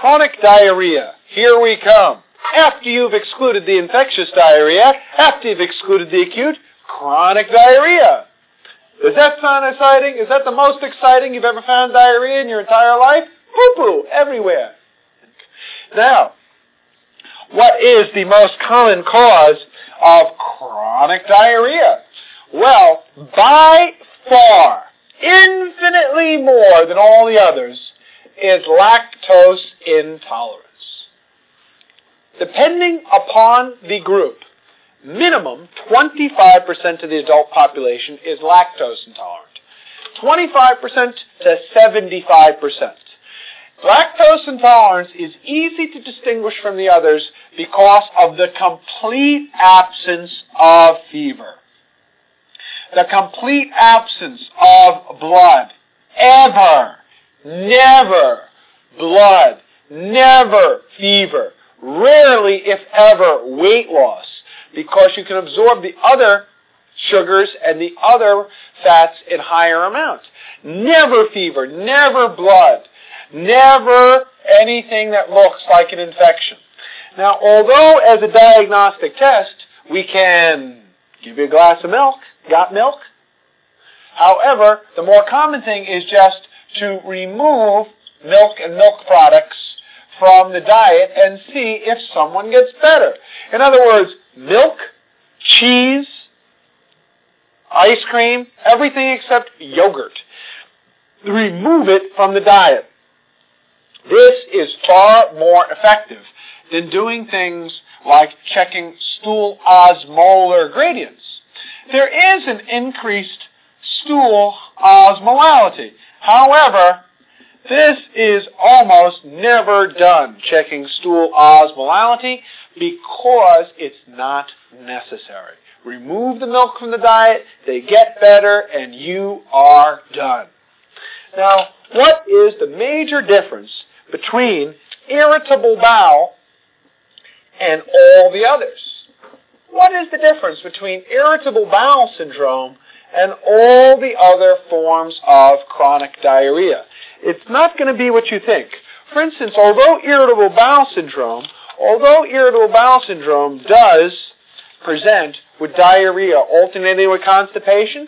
chronic diarrhea. Here we come. After you've excluded the infectious diarrhea, after you've excluded the acute, chronic diarrhea. Does that sound exciting? Is that the most exciting you've ever found diarrhea in your entire life? Poo-poo, everywhere. Now, what is the most common cause of chronic diarrhea? Well, by far, infinitely more than all the others, is lactose intolerance. Depending upon the group, minimum 25% of the adult population is lactose intolerant. 25% to 75%. Lactose intolerance is easy to distinguish from the others because of the complete absence of fever. The complete absence of blood. Ever. Never blood. Never fever. Rarely, if ever, weight loss, because you can absorb the other sugars and the other fats in higher amounts. Never fever, never blood, never anything that looks like an infection. Now, although as a diagnostic test, we can give you a glass of milk, got milk? However, the more common thing is just to remove milk and milk products from the diet and see if someone gets better. In other words, milk, cheese, ice cream, everything except yogurt. Remove it from the diet. This is far more effective than doing things like checking stool osmolar gradients. There is an increased stool osmolality. However, this is almost never done, checking stool osmolality, because it's not necessary. Remove the milk from the diet, they get better, and you are done. Now, what is the major difference between irritable bowel and all the others? What is the difference between irritable bowel syndrome and all the other forms of chronic diarrhea? It's not going to be what you think. For instance, although irritable bowel syndrome does present with diarrhea alternating with constipation,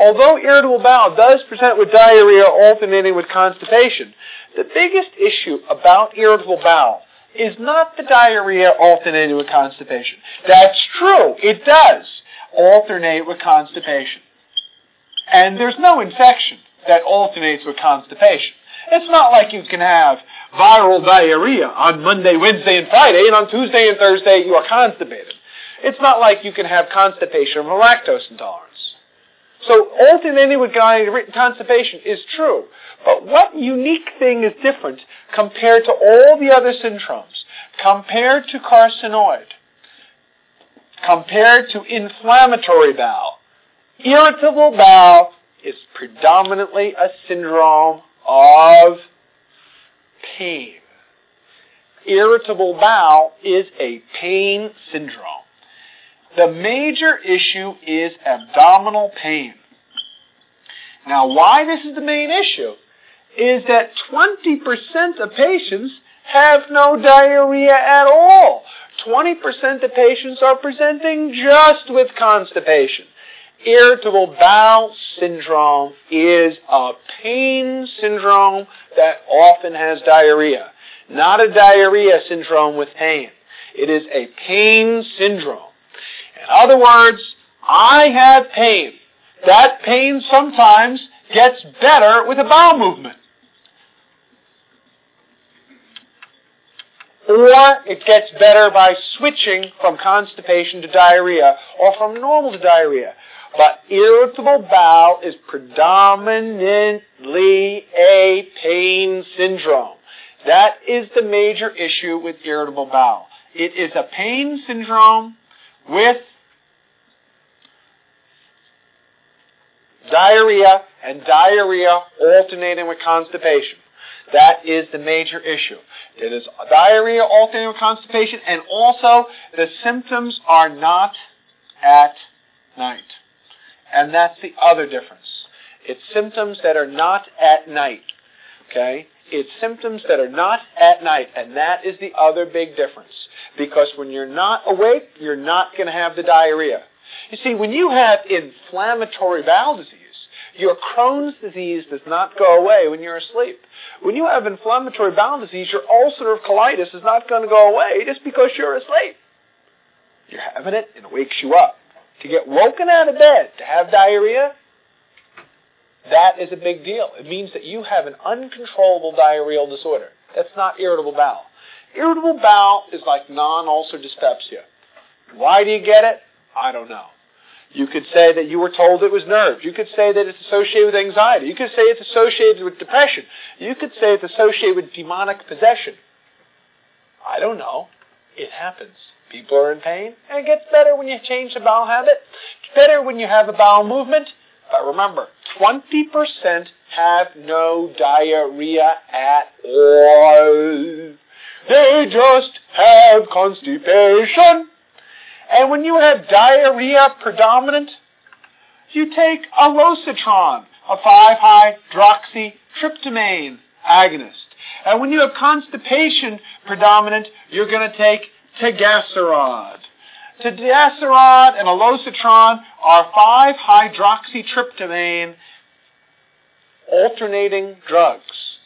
the biggest issue about irritable bowel is not the diarrhea alternating with constipation. That's true. It does alternate with constipation. And there's no infection that alternates with constipation. It's not like you can have viral diarrhea on Monday, Wednesday, and Friday, and on Tuesday and Thursday you are constipated. It's not like you can have constipation from lactose intolerance. So alternating with constipation is true. But what unique thing is different compared to all the other syndromes, compared to carcinoid, compared to inflammatory bowel? Irritable bowel is predominantly a syndrome of pain. Irritable bowel is a pain syndrome. The major issue is abdominal pain. Now, why this is the main issue is that 20% of patients have no diarrhea at all. 20% of patients are presenting just with constipation. Irritable bowel syndrome is a pain syndrome that often has diarrhea, not a diarrhea syndrome with pain. It is a pain syndrome. In other words, I have pain. That pain sometimes gets better with a bowel movement. Or it gets better by switching from constipation to diarrhea or from normal to diarrhea. But irritable bowel is predominantly a pain syndrome. That is the major issue with irritable bowel. It is a pain syndrome with diarrhea, and diarrhea alternating with constipation. That is the major issue. It is diarrhea alternating with constipation, and also the symptoms are not at night. And that's the other difference. It's symptoms that are not at night. Okay? It's symptoms that are not at night, and that is the other big difference. Because when you're not awake, you're not going to have the diarrhea. You see, when you have inflammatory bowel disease, your Crohn's disease does not go away when you're asleep. When you have inflammatory bowel disease, your ulcerative colitis is not going to go away just because you're asleep. You're having it, and it wakes you up. To get woken out of bed, to have diarrhea, that is a big deal. It means that you have an uncontrollable diarrheal disorder. That's not irritable bowel. Irritable bowel is like non-ulcer dyspepsia. Why do you get it? I don't know. You could say that you were told it was nerves. You could say that it's associated with anxiety. You could say it's associated with depression. You could say it's associated with demonic possession. I don't know. It happens. People are in pain, and it gets better when you change the bowel habit. It's better when you have a bowel movement. But remember, 20% have no diarrhea at all. They just have constipation. And when you have diarrhea predominant, you take a Lositron, a 5-hydroxytryptamine agonist. And when you have constipation predominant, you're going to take Tegaserod. Tegaserod and a Lositron are 5-hydroxytryptamine alternating drugs.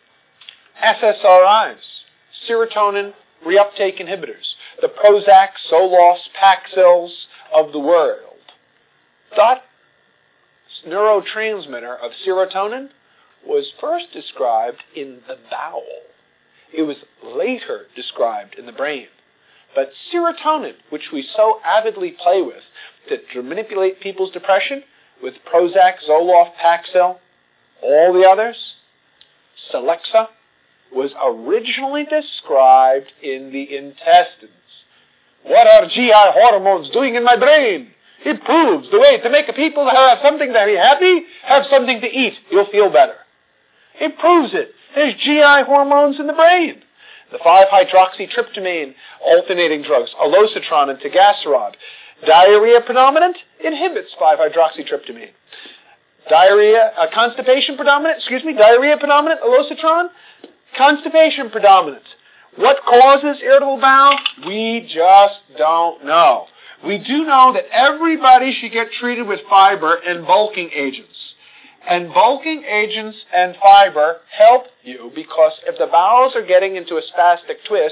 SSRIs, serotonin reuptake inhibitors, the Prozac, Zoloft, Paxils of the world. That neurotransmitter of serotonin was first described in the bowel. It was later described in the brain. But serotonin, which we so avidly play with to manipulate people's depression, with Prozac, Zoloft, Paxil, all the others, Celexa, was originally described in the intestines. What are GI hormones doing in my brain? It proves the way to make people have something to be happy, have something to eat. You'll feel better. It proves it. There's GI hormones in the brain. The 5-hydroxytryptamine alternating drugs, Lositron and Tegaserod. Diarrhea predominant inhibits 5-hydroxytryptamine. Constipation predominant, diarrhea predominant, Lositron, constipation predominant. What causes irritable bowel? We just don't know. We do know that everybody should get treated with fiber and bulking agents. And bulking agents and fiber help you because if the bowels are getting into a spastic twist,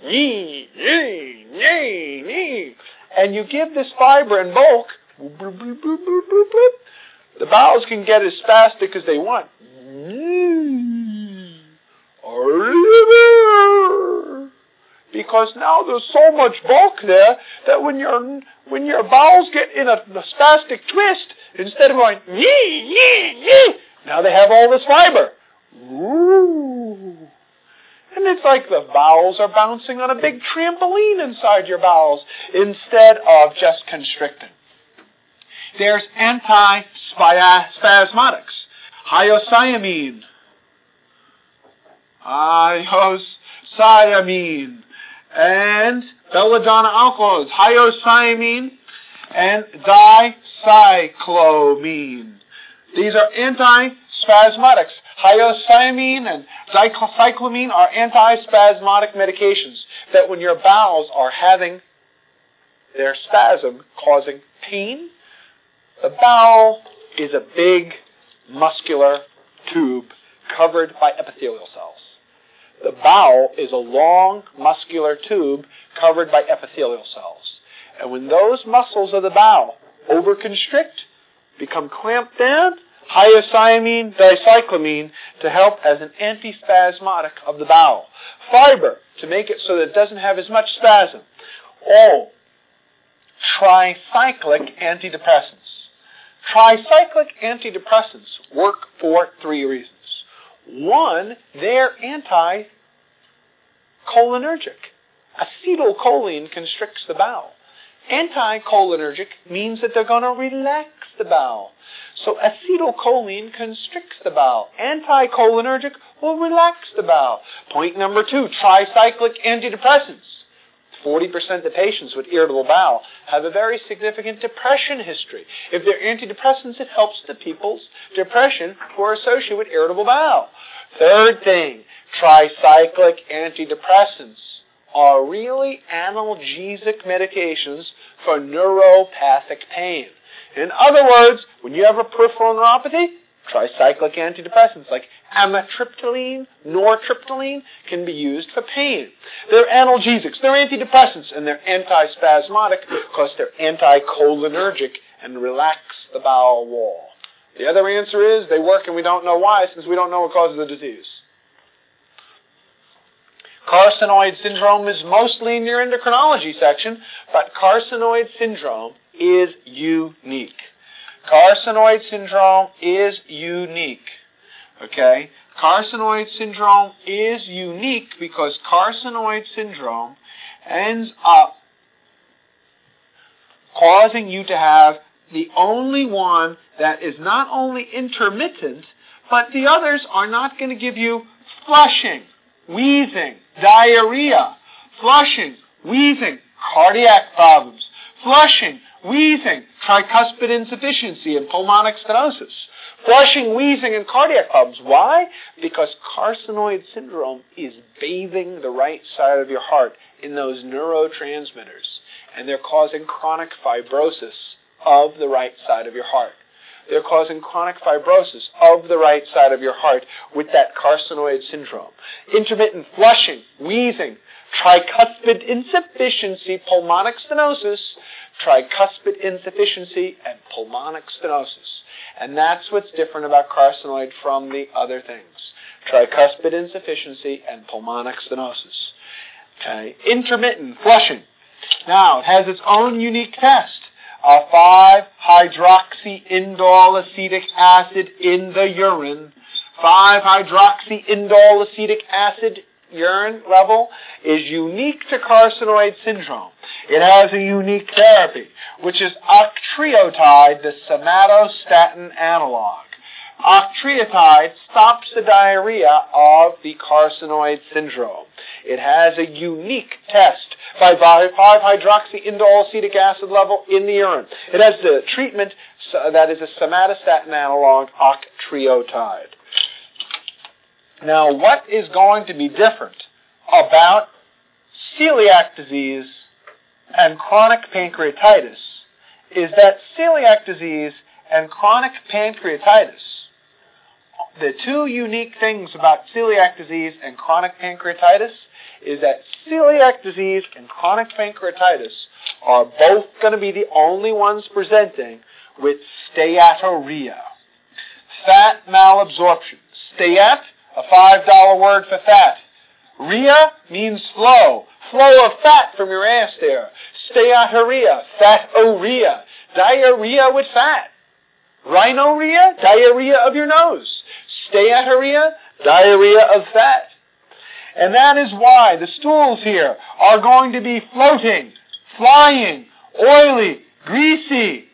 and you give this fiber and bulk, the bowels can get as spastic as they want. Because now there's so much bulk there that when your bowels get in a spastic twist, instead of going now they have all this fiber. Ooh. And it's like the bowels are bouncing on a big trampoline inside your bowels instead of just constricting. There's antispasmodics, hyoscyamine, and belladonna alcohols, hyoscyamine and dicyclomine. These are antispasmodics. Hyoscyamine and dicyclomine are antispasmodic medications that when your bowels are having their spasm causing pain, the bowel is a big muscular tube covered by epithelial cells. The bowel is a long muscular tube covered by epithelial cells. And when those muscles of the bowel overconstrict, become clamped down, hyoscyamine, dicyclomine to help as an antispasmodic of the bowel. Fiber to make it so that it doesn't have as much spasm. All tricyclic antidepressants. Tricyclic antidepressants work for 3 reasons. One, they're anticholinergic. Acetylcholine constricts the bowel. Anticholinergic means that they're going to relax the bowel. So acetylcholine constricts the bowel. Anticholinergic will relax the bowel. Point number 2, tricyclic antidepressants. 40% of patients with irritable bowel have a very significant depression history. If they're antidepressants, it helps the people's depression who are associated with irritable bowel. Third thing, tricyclic antidepressants are really analgesic medications for neuropathic pain. In other words, when you have a peripheral neuropathy, tricyclic antidepressants like amitriptyline, nortriptyline can be used for pain. They're analgesics, they're antidepressants, and they're antispasmodic because they're anticholinergic and relax the bowel wall. The other answer is they work and we don't know why, since we don't know what causes the disease. Carcinoid syndrome is mostly in your endocrinology section, but carcinoid syndrome is unique. Carcinoid syndrome is unique. Okay? Carcinoid syndrome is unique because carcinoid syndrome ends up causing you to have the only one that is not only intermittent, but the others are not going to give you flushing, wheezing, diarrhea, flushing, wheezing, cardiac problems, flushing, wheezing, tricuspid insufficiency, and pulmonic stenosis. Flushing, wheezing, and cardiac problems. Why? Because carcinoid syndrome is bathing the right side of your heart in those neurotransmitters, and they're causing chronic fibrosis of the right side of your heart. They're causing chronic fibrosis of the right side of your heart with that carcinoid syndrome. Intermittent flushing, wheezing, tricuspid insufficiency, pulmonic stenosis, tricuspid insufficiency, and pulmonic stenosis. And that's what's different about carcinoid from the other things. Tricuspid insufficiency and pulmonic stenosis. Okay. Intermittent flushing. Now, it has its own unique test. A 5-hydroxyindole acetic acid in the urine. 5-hydroxyindole acetic acid urine level is unique to carcinoid syndrome. It has a unique therapy, which is octreotide, the somatostatin analog. Octreotide stops the diarrhea of the carcinoid syndrome. It has a unique test by 5-hydroxyindole acetic acid level in the urine. It has the treatment that is a somatostatin analog, octreotide. Now, what is going to be different about celiac disease and chronic pancreatitis is that celiac disease and chronic pancreatitis, the two unique things about celiac disease and chronic pancreatitis is that celiac disease and chronic pancreatitis are both going to be the only ones presenting with steatorrhea, fat malabsorption. Steat, a $5 word for fat. Rhea means flow of fat from your ass there. Steatorrhea, fatorrhea, diarrhea with fat. Rhinorrhea, diarrhea of your nose. Steatorrhea, diarrhea of fat. And that is why the stools here are going to be floating, flying, oily, greasy.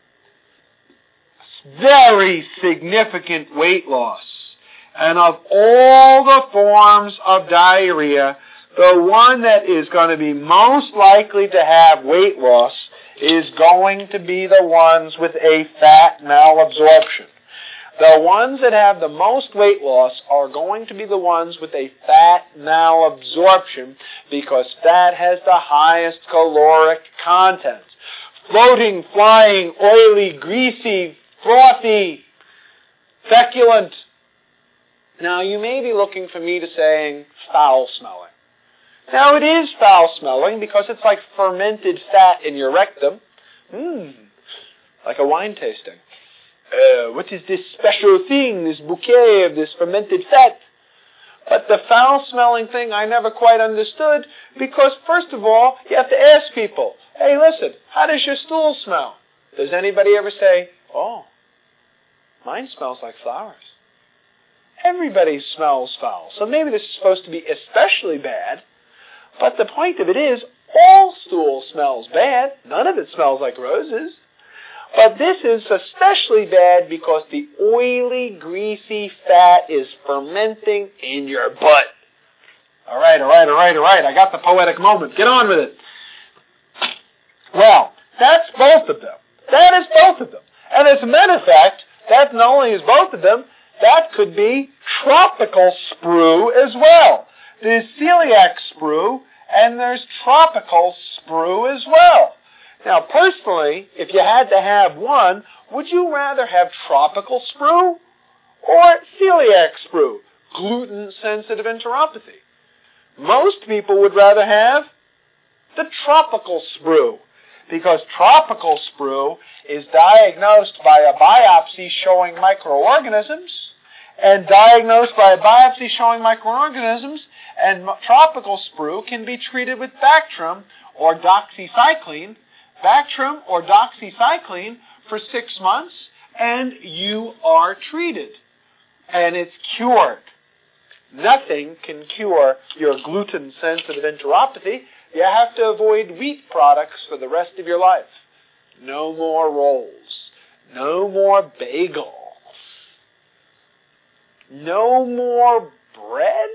Very significant weight loss. And of all the forms of diarrhea, the one that is going to be most likely to have weight loss is going to be the ones with a fat malabsorption. The ones that have the most weight loss are going to be the ones with a fat malabsorption because fat has the highest caloric content. Floating, flying, oily, greasy, frothy, feculent. Now, you may be looking for me to say foul-smelling. Now, it is foul-smelling because it's like fermented fat in your rectum. Like a wine tasting. What is this special thing, this bouquet of this fermented fat? But the foul-smelling thing I never quite understood because, first of all, you have to ask people, hey, listen, how does your stool smell? Does anybody ever say, oh, mine smells like flowers? Everybody smells foul. So maybe this is supposed to be especially bad. But the point of it is, all stool smells bad. None of it smells like roses. But this is especially bad because the oily, greasy fat is fermenting in your butt. All right. I got the poetic moment. Get on with it. Well, that's both of them. That is both of them. And as a matter of fact, that not only is both of them, that could be tropical sprue as well. There's celiac sprue, and there's tropical sprue as well. Now, personally, if you had to have one, would you rather have tropical sprue or celiac sprue, gluten-sensitive enteropathy? Most people would rather have the tropical sprue, because tropical sprue is diagnosed by a biopsy showing microorganisms, and tropical sprue can be treated with Bactrim or doxycycline, for 6 months, and you are treated, and it's cured. Nothing can cure your gluten-sensitive enteropathy. You have to avoid wheat products for the rest of your life. No more rolls. No more bagels. No more bread?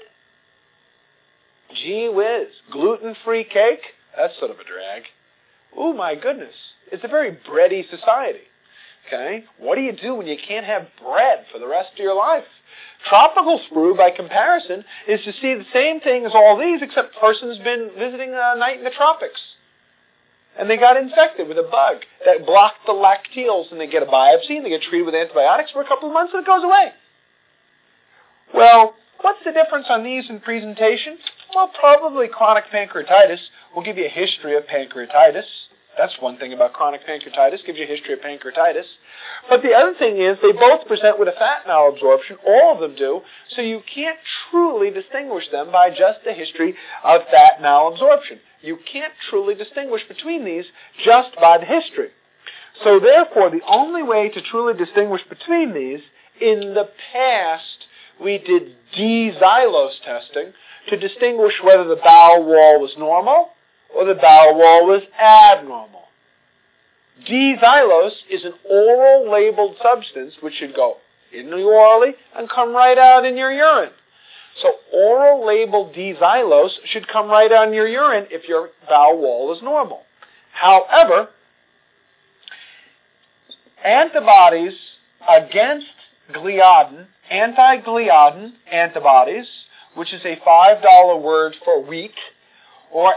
Gee whiz. Gluten-free cake? That's sort of a drag. Oh my goodness. It's a very bready society. Okay? What do you do when you can't have bread for the rest of your life? Tropical sprue, by comparison, is to see the same thing as all these, except the person's been visiting a night in the tropics. And they got infected with a bug that blocked the lacteals, and they get a biopsy, and they get treated with antibiotics for a couple of months, and it goes away. Well, what's the difference on these in presentation? Well, probably chronic pancreatitis will give you a history of pancreatitis. That's one thing about chronic pancreatitis, gives you a history of pancreatitis. But the other thing is they both present with a fat malabsorption, all of them do, so you can't truly distinguish them by just a history of fat malabsorption. You can't truly distinguish between these just by the history. So therefore, the only way to truly distinguish between these, in the past, we did D-xylose testing to distinguish whether the bowel wall was normal or the bowel wall was abnormal. D-xylose is an oral labeled substance which should go in the orally and come right out in your urine. So oral labeled D-xylose should come right out in your urine if your bowel wall is normal. However, antibodies against gliadin, anti-gliadin antibodies, which is a $5 word for wheat, or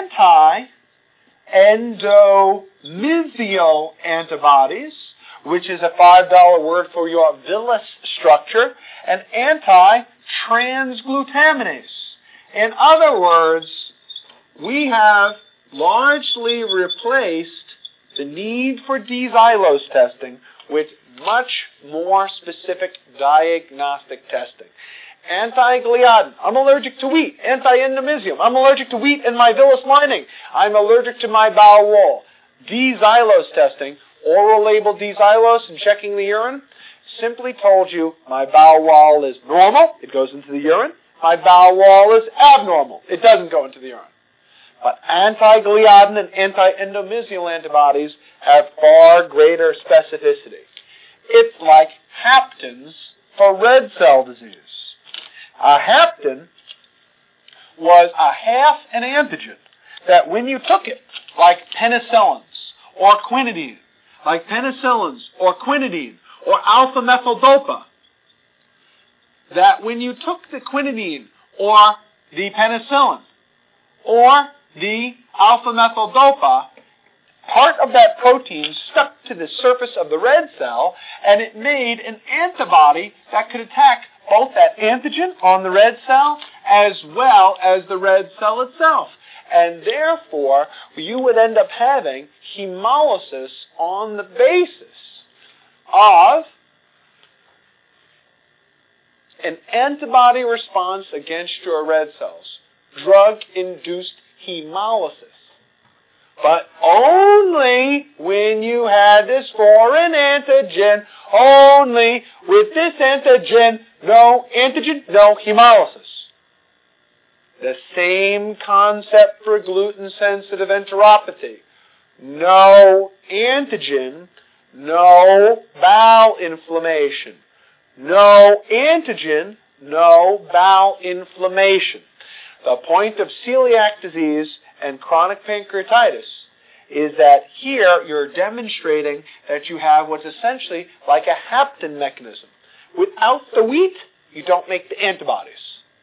anti-endomysial antibodies, which is a $5 word for your villus structure, and anti-transglutaminase. In other words, we have largely replaced the need for D-xylose testing with much more specific diagnostic testing. Anti-gliadin. I'm allergic to wheat. Anti-endomysium. I'm allergic to wheat in my villus lining. I'm allergic to my bowel wall. D-xylose testing, oral label D-xylose and checking the urine, simply told you my bowel wall is normal. It goes into the urine. My bowel wall is abnormal. It doesn't go into the urine. But anti-gliadin and anti-endomysial antibodies have far greater specificity. It's like haptens for red cell disease. A hapten was a half an antigen that when you took it, like penicillins or quinidine, or alpha-methyl-dopa, that when you took the quinidine or the penicillin or the alpha-methyl-dopa, part of that protein stuck to the surface of the red cell, and it made an antibody that could attack both that antigen on the red cell as well as the red cell itself. And therefore, you would end up having hemolysis on the basis of an antibody response against your red cells. Drug-induced hemolysis. But only when you had this foreign antigen, only with this antigen, no hemolysis. The same concept for gluten-sensitive enteropathy. No antigen, no bowel inflammation. No antigen, no bowel inflammation. The point of celiac disease and chronic pancreatitis is that here you're demonstrating that you have what's essentially like a hapten mechanism, Without the wheat, you don't make the antibodies.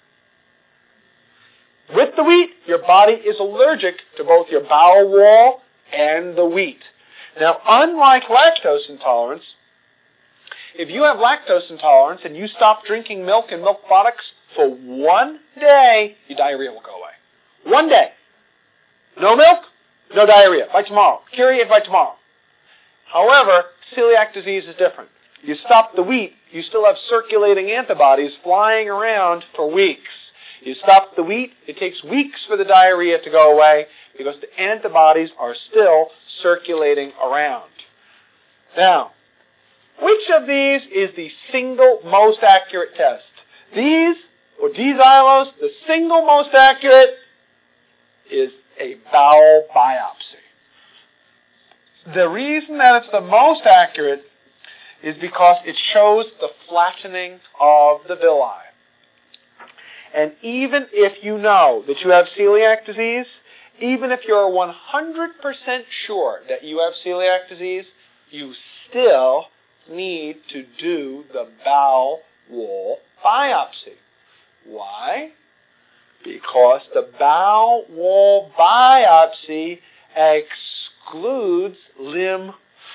With the wheat, your body is allergic to both your bowel wall and the wheat. Now, unlike lactose intolerance, if you have lactose intolerance and you stop drinking milk and milk products for 1 day, your diarrhea will go away. 1 day. No milk, no diarrhea. By tomorrow. Cure it by tomorrow. However, celiac disease is different. You stop the wheat, you still have circulating antibodies flying around for weeks. You stop the wheat, it takes weeks for the diarrhea to go away because the antibodies are still circulating around. Now, which of these is the single most accurate test? These, or D-xylose, the single most accurate is a bowel biopsy. The reason that it's the most accurate is because it shows the flattening of the villi. And even if you know that you have celiac disease, even if you're 100% sure that you have celiac disease, you still need to do the bowel wall biopsy. Why? Because the bowel wall biopsy excludes lymphoma.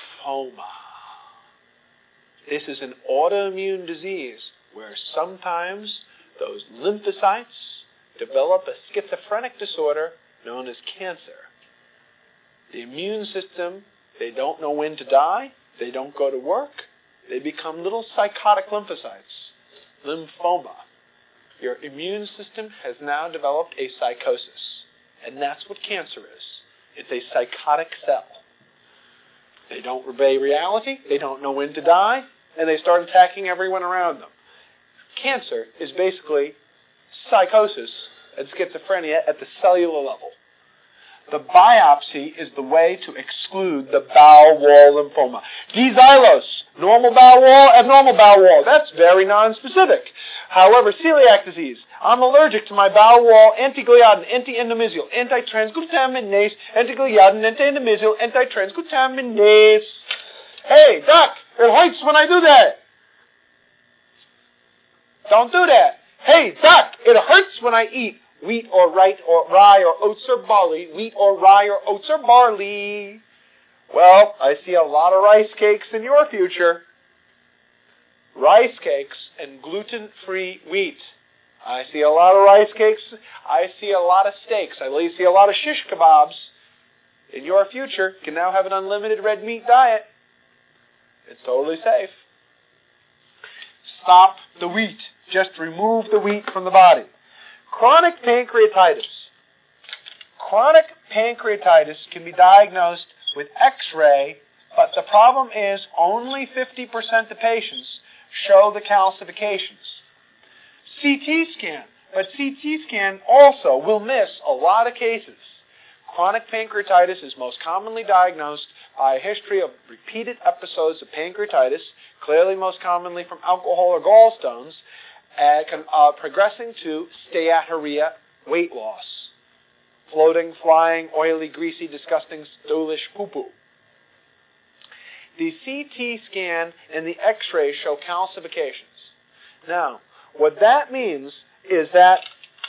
This is an autoimmune disease where sometimes those lymphocytes develop a schizophrenic disorder known as cancer. The immune system, they don't know when to die, they don't go to work, they become little psychotic lymphocytes. Lymphoma. Your immune system has now developed a psychosis. And that's what cancer is. It's a psychotic cell. They don't obey reality, they don't know when to die, and they start attacking everyone around them. Cancer is basically psychosis and schizophrenia at the cellular level. The biopsy is the way to exclude the bowel wall lymphoma. D-xylose, normal bowel wall, abnormal bowel wall. That's very nonspecific. However, celiac disease, I'm allergic to my bowel wall, anti-gliadin, anti-endomysial, anti-transglutaminase, anti-gliadin, anti-endomysial, anti-transglutaminase. Hey, doc, it hurts when I do that. Don't do that. Hey, doc, it hurts when I eat wheat or rye or oats or barley, wheat or rye or oats or barley. Well, I see a lot of rice cakes in your future. Rice cakes and gluten-free wheat. I see a lot of rice cakes. I see a lot of steaks. I see a lot of shish kebabs. In your future, you can now have an unlimited red meat diet. It's totally safe. Stop the wheat. Just remove the wheat from the body. Chronic pancreatitis. Chronic pancreatitis can be diagnosed with X-ray, but the problem is only 50% of patients show the calcifications. CT scan, but CT scan also will miss a lot of cases. Chronic pancreatitis is most commonly diagnosed by a history of repeated episodes of pancreatitis, clearly most commonly from alcohol or gallstones, progressing to steatorrhea, weight loss. Floating, flying, oily, greasy, disgusting, stoolish poo-poo. The CT scan and the X-ray show calcifications. Now, what that means is that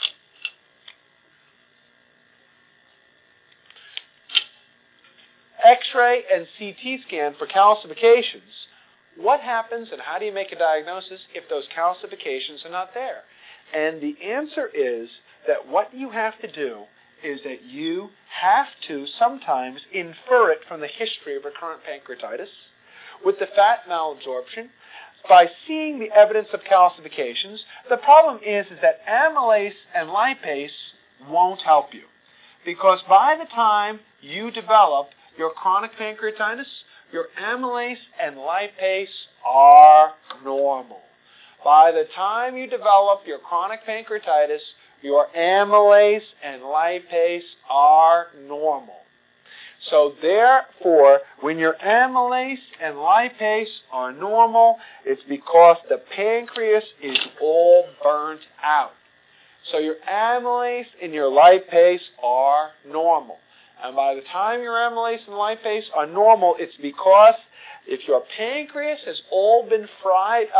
X-ray and CT scan for calcifications, what happens and how do you make a diagnosis if those calcifications are not there? And the answer is that what you have to do is that you have to sometimes infer it from the history of recurrent pancreatitis with the fat malabsorption by seeing the evidence of calcifications. The problem is that amylase and lipase won't help you, because by the time you develop your chronic pancreatitis, your amylase and lipase are normal. By the time you develop your chronic pancreatitis, your amylase and lipase are normal. So therefore, when your amylase and lipase are normal, it's because the pancreas is all burnt out. So your amylase and your lipase are normal. And by the time your amylase and lipase are normal, it's because if your pancreas has all been fried up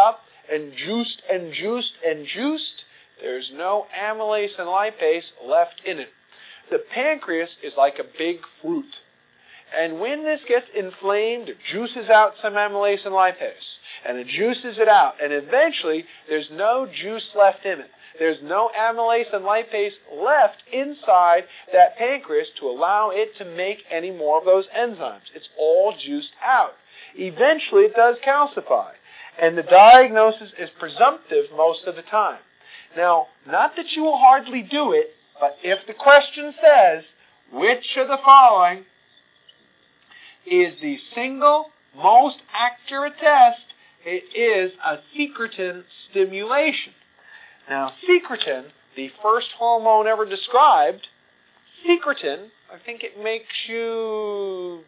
and juiced and juiced and juiced, there's no amylase and lipase left in it. The pancreas is like a big fruit. And when this gets inflamed, it juices out some amylase and lipase. And it juices it out. And eventually, there's no juice left in it. There's no amylase and lipase left inside that pancreas to allow it to make any more of those enzymes. It's all juiced out. Eventually, it does calcify. And the diagnosis is presumptive most of the time. Now, not that you will hardly do it, but if the question says, which of the following is the single most accurate test, it is a secretin stimulation. Now, secretin, the first hormone ever described, secretin, I think it makes you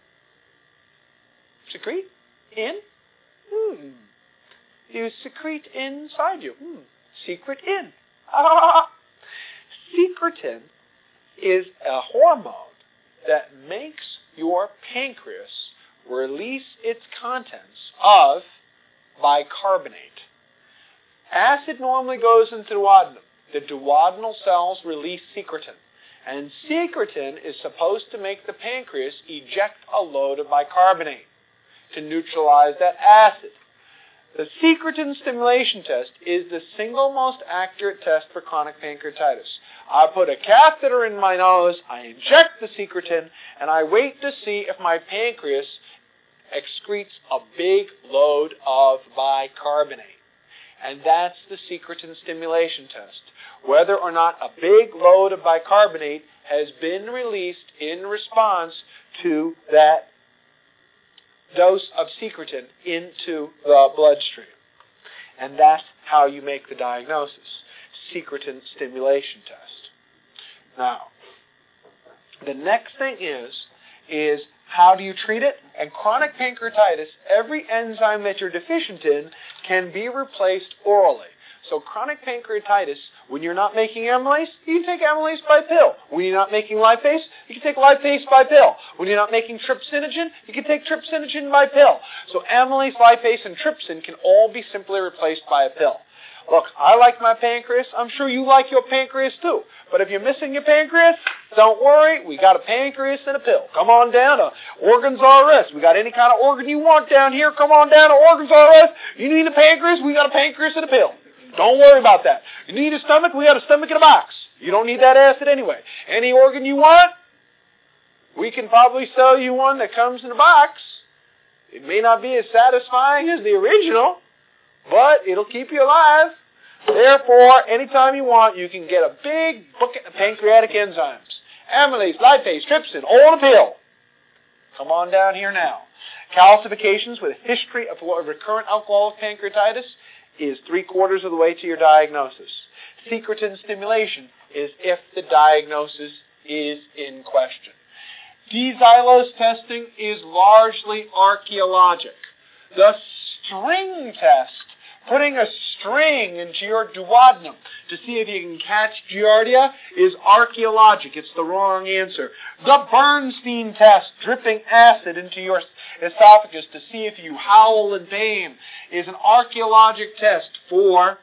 secrete in. You secrete inside you. Secret in. Secretin is a hormone that makes your pancreas release its contents of bicarbonate. Acid normally goes into the duodenum. The duodenal cells release secretin. And secretin is supposed to make the pancreas eject a load of bicarbonate to neutralize that acid. The secretin stimulation test is the single most accurate test for chronic pancreatitis. I put a catheter in my nose, I inject the secretin, and I wait to see if my pancreas excretes a big load of bicarbonate. And that's the secretin stimulation test. Whether or not a big load of bicarbonate has been released in response to that dose of secretin into the bloodstream. And that's how you make the diagnosis. Secretin stimulation test. Now, the next thing is how do you treat it? And chronic pancreatitis, every enzyme that you're deficient in can be replaced orally. So chronic pancreatitis, when you're not making amylase, you can take amylase by pill. When you're not making lipase, you can take lipase by pill. When you're not making trypsinogen, you can take trypsinogen by pill. So amylase, lipase, and trypsin can all be simply replaced by a pill. Look, I like my pancreas. I'm sure you like your pancreas too. But if you're missing your pancreas, don't worry. We got a pancreas and a pill. Come on down to Organs R Us. We got any kind of organ you want down here. Come on down to Organs R Us. You need a pancreas? We got a pancreas and a pill. Don't worry about that. You need a stomach? We got a stomach in a box. You don't need that acid anyway. Any organ you want, we can probably sell you one that comes in a box. It may not be as satisfying as the original, but it'll keep you alive. Therefore, anytime you want, you can get a big bucket of pancreatic enzymes. Amylase, lipase, trypsin, all in a pill. Come on down here now. Calcifications with a history of recurrent alcoholic pancreatitis is 3/4 of the way to your diagnosis. Secretin stimulation is if the diagnosis is in question. D-xylose testing is largely archaeologic. The string test, putting a string into your duodenum to see if you can catch Giardia, is archaeologic. It's the wrong answer. The Bernstein test, dripping acid into your esophagus to see if you howl in pain, is an archaeologic test for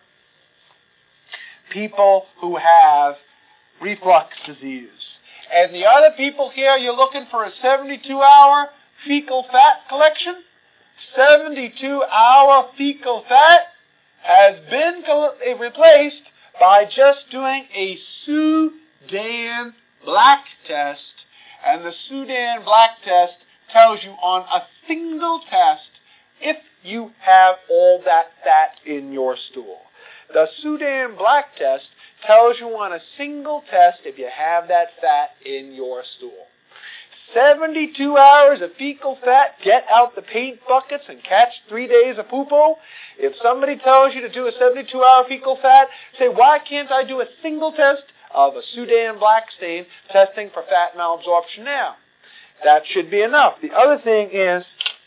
people who have reflux disease. And the other people here, you're looking for a 72-hour fecal fat collection? 72-hour fecal fat has been replaced by just doing a Sudan black test. And the Sudan black test tells you on a single test if you have all that fat in your stool. The Sudan black test tells you on a single test if you have that fat in your stool. 72 hours of fecal fat, get out the paint buckets and catch 3 days of poo-poo. If somebody tells you to do a 72-hour fecal fat, say, why can't I do a single test of a Sudan black stain testing for fat malabsorption now? That should be enough. The other thing is,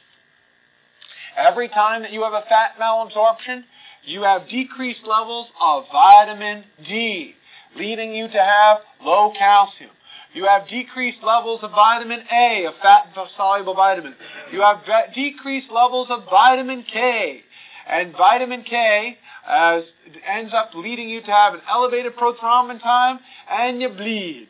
every time that you have a fat malabsorption, you have decreased levels of vitamin D, leading you to have low calcium. You have decreased levels of vitamin A, a fat-soluble vitamin. You have decreased levels of vitamin K. And vitamin K ends up leading you to have an elevated prothrombin time, and you bleed.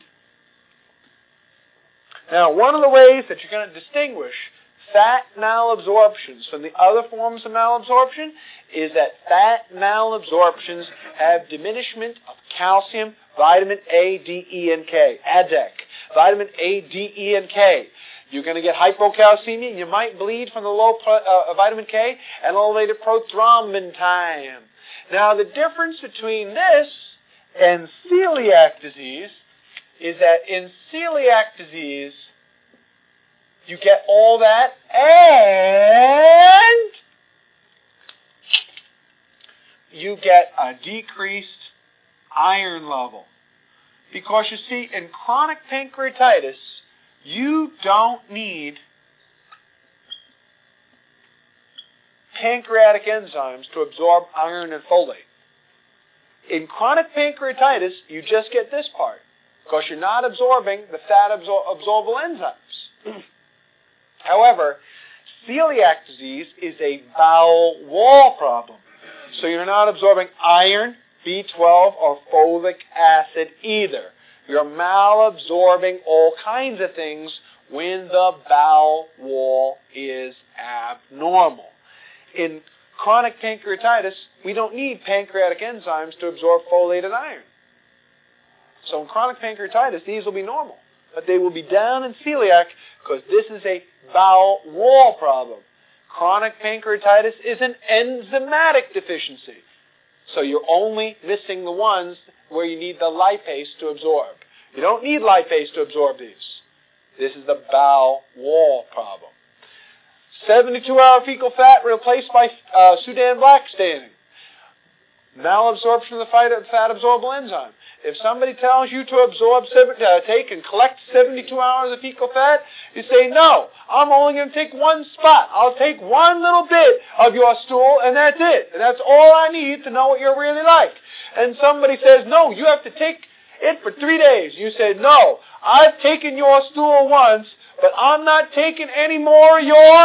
Now, one of the ways that you're going to distinguish fat malabsorptions from the other forms of malabsorption is that fat malabsorptions have diminishment of calcium, vitamin A, D, E, and K. ADEK. Vitamin A, D, E, and K. You're going to get hypocalcemia, and you might bleed from the low vitamin K and elevated prothrombin time. Now, the difference between this and celiac disease is that in celiac disease, you get all that, and you get a decreased iron level. Because you see, in chronic pancreatitis, you don't need pancreatic enzymes to absorb iron and folate. In chronic pancreatitis, you just get this part, because you're not absorbing the fat absorbable enzymes. However, celiac disease is a bowel wall problem. So you're not absorbing iron, B12, or folic acid either. You're malabsorbing all kinds of things when the bowel wall is abnormal. In chronic pancreatitis, we don't need pancreatic enzymes to absorb folate and iron. So in chronic pancreatitis, these will be normal. But they will be down in celiac because this is a bowel wall problem. Chronic pancreatitis is an enzymatic deficiency. So you're only missing the ones where you need the lipase to absorb. You don't need lipase to absorb these. This is the bowel wall problem. 72-hour fecal fat replaced by Sudan black staining. Malabsorption of the fat absorbable enzyme. If somebody tells you to take and collect 72 hours of fecal fat, you say, no, I'm only going to take one spot. I'll take one little bit of your stool, and that's it. And that's all I need to know what you're really like. And somebody says, no, you have to take it for 3 days. You say, no, I've taken your stool once, but I'm not taking any more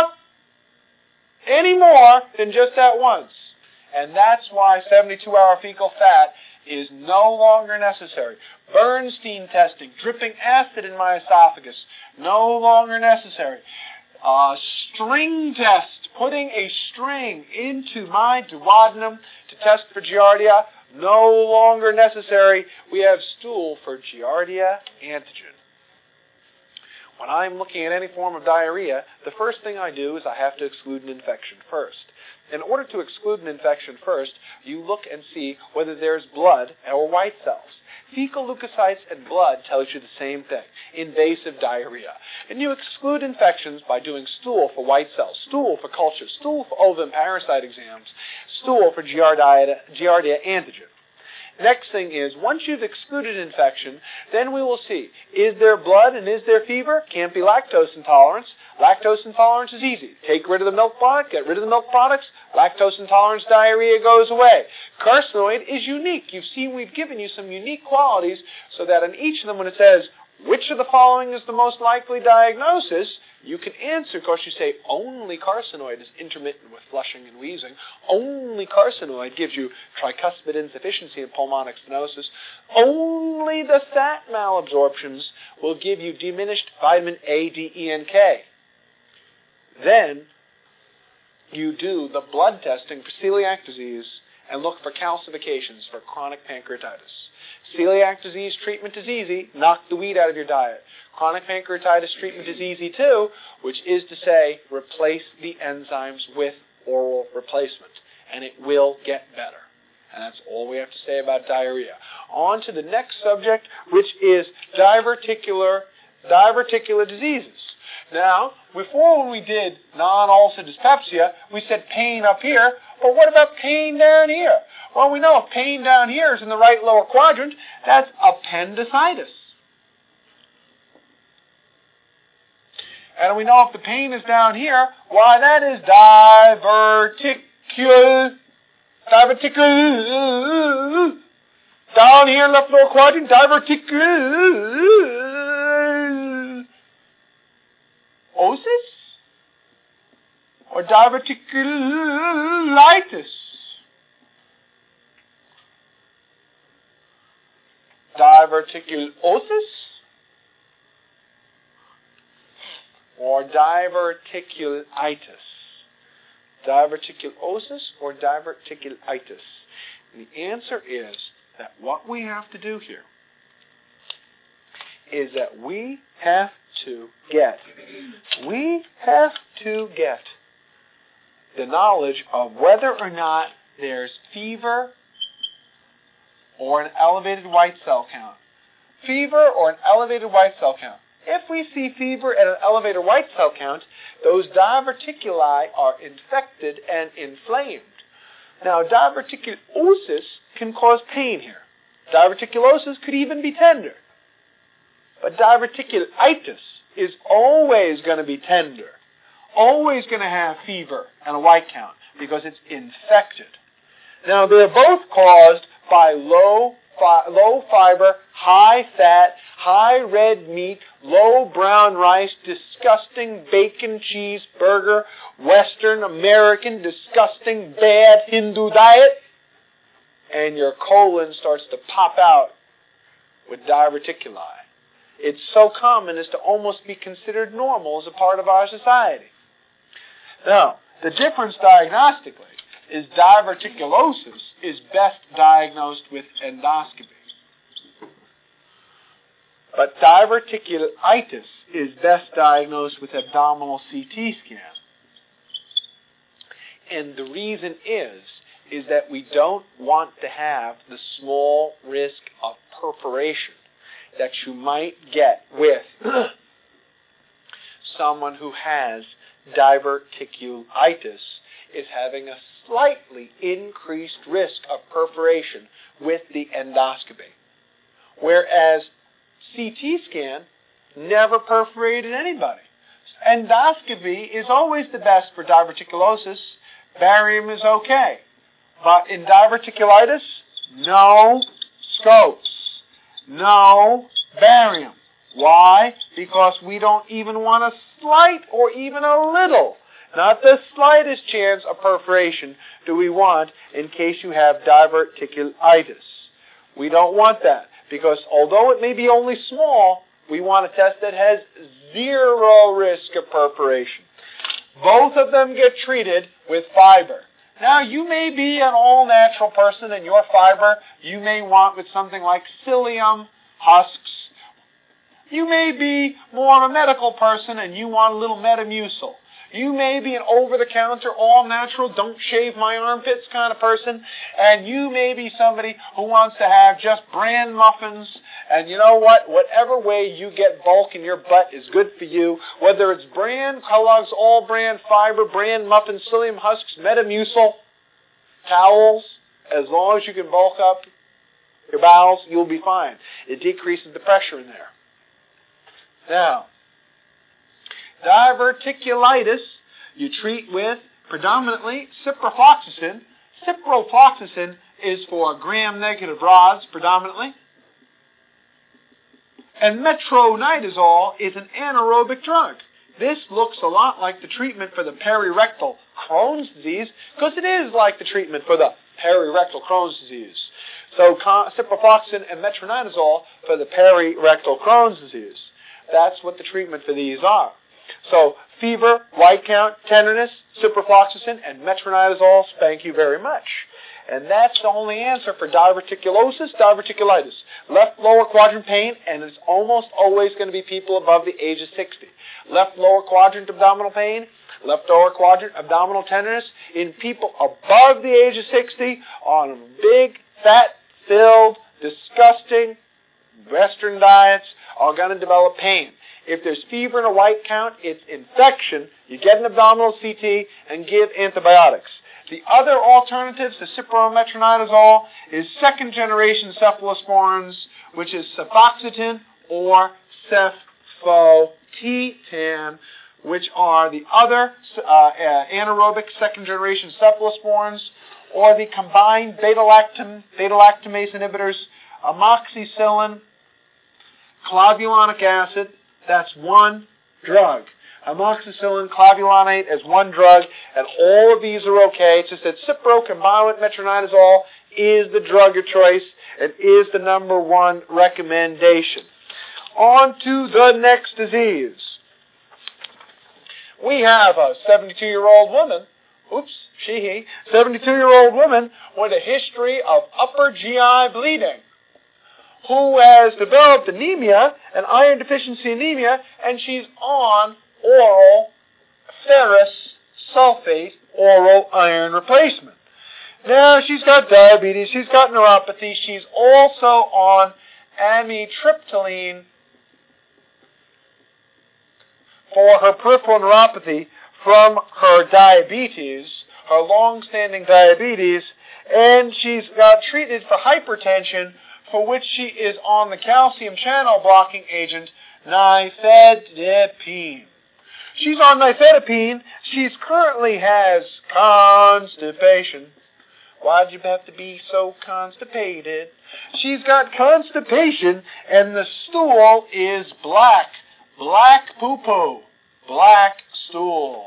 than just that once. And that's why 72-hour fecal fat is no longer necessary. Bernstein testing, dripping acid in my esophagus, no longer necessary. String test, putting a string into my duodenum to test for Giardia, no longer necessary. We have stool for Giardia antigen. When I'm looking at any form of diarrhea, the first thing I do is I have to exclude an infection first. In order to exclude an infection first, you look and see whether there's blood or white cells. Fecal leukocytes and blood tells you the same thing, invasive diarrhea. And you exclude infections by doing stool for white cells, stool for culture, stool for ovum parasite exams, stool for Giardia antigen. Next thing is, once you've excluded infection, then we will see, is there blood and is there fever? Can't be lactose intolerance. Lactose intolerance is easy. Take rid of the milk product, get rid of the milk products, lactose intolerance diarrhea goes away. Carcinoid is unique. You've seen we've given you some unique qualities so that in each of them when it says, which of the following is the most likely diagnosis, you can answer because you say only carcinoid is intermittent with flushing and wheezing. Only carcinoid gives you tricuspid insufficiency and pulmonic stenosis. Only the fat malabsorptions will give you diminished vitamin A, D, E, and K. Then you do the blood testing for celiac disease and look for calcifications for chronic pancreatitis. Celiac disease treatment is easy. Knock the weed out of your diet. Chronic pancreatitis treatment is easy too, which is to say, replace the enzymes with oral replacement, and it will get better. And that's all we have to say about diarrhea. On to the next subject, which is diverticular diseases. Now, before when we did non-ulcer dyspepsia, we said pain up here, but what about pain down here? Well, we know if pain down here is in the right lower quadrant, that's appendicitis. And we know if the pain is down here, why that is diverticular. Down here in left lower quadrant, diverticulosis. or diverticulitis? Diverticulosis or diverticulitis? Diverticulosis or diverticulitis? And the answer is that what we have to do here is that we have to get the knowledge of whether or not there's fever or an elevated white cell count. Fever or an elevated white cell count. If we see fever and an elevated white cell count, those diverticuli are infected and inflamed. Now, diverticulosis can cause pain here. Diverticulosis could even be tender. But diverticulitis is always going to be tender, always going to have fever and a white count because it's infected. Now, they're both caused by low fiber, high fat, high red meat, low brown rice, disgusting bacon cheeseburger, Western American, disgusting bad Hindu diet, and your colon starts to pop out with diverticuli. It's so common as to almost be considered normal as a part of our society. Now, the difference diagnostically is diverticulosis is best diagnosed with endoscopy. But diverticulitis is best diagnosed with abdominal CT scan. And the reason is that we don't want to have the small risk of perforation that you might get with someone who has diverticulitis, is having a slightly increased risk of perforation with the endoscopy. Whereas CT scan never perforated anybody. Endoscopy is always the best for diverticulosis. Barium is okay. But in diverticulitis, no scopes. No barium. Why? Because we don't even want a slight or even a little, not the slightest chance of perforation do we want in case you have diverticulitis. We don't want that because although it may be only small, we want a test that has zero risk of perforation. Both of them get treated with fiber. Now, you may be an all-natural person, and your fiber you may want with something like psyllium husks. You may be more of a medical person, and you want a little Metamucil. You may be an over-the-counter, all-natural, don't-shave-my-armpits kind of person, and you may be somebody who wants to have just bran muffins, and you know what? Whatever way you get bulk in your butt is good for you, whether it's bran, Kellogg's all-bran fiber, bran muffins, psyllium husks, Metamucil, towels, as long as you can bulk up your bowels, you'll be fine. It decreases the pressure in there. Now, diverticulitis you treat with predominantly ciprofloxacin. Ciprofloxacin is for gram-negative rods predominantly. And metronidazole is an anaerobic drug. This looks a lot like the treatment for the perirectal Crohn's disease because it is like the treatment for the perirectal Crohn's disease. So ciprofloxacin and metronidazole for the perirectal Crohn's disease. That's what the treatment for these are. So fever, white count, tenderness, ciprofloxacin, and metronidazole, thank you very much. And that's the only answer for diverticulosis, diverticulitis. Left lower quadrant pain, and it's almost always going to be people above the age of 60. Left lower quadrant abdominal pain, left lower quadrant abdominal tenderness in people above the age of 60 on big, fat-filled, disgusting Western diets are going to develop pain. If there's fever and a white count, it's infection. You get an abdominal CT and give antibiotics. The other alternatives to ciprometronidazole is second-generation cephalosporins, which is cefoxitin or cefotetan, which are the other anaerobic second-generation cephalosporins, or the combined beta-lactamase inhibitors, amoxicillin, clavulanic acid. That's one drug. amoxicillin, clavulanate as one drug, and all of these are okay. It's just that Cipro combined with metronidazole is the drug of choice and is the number one recommendation. On to the next disease. We have a 72-year-old woman, 72-year-old woman with a history of upper GI bleeding, who has developed anemia, an iron deficiency anemia, and she's on oral ferrous sulfate oral iron replacement. Now, she's got diabetes, she's got neuropathy, she's also on amitriptyline for her peripheral neuropathy from her diabetes, her long-standing diabetes, and she's got treated for hypertension, for which she is on the calcium channel blocking agent nifedipine. She's on nifedipine. She currently has constipation. Why'd you have to be so constipated? She's got constipation, and the stool is black. Black poo-poo. Black stool.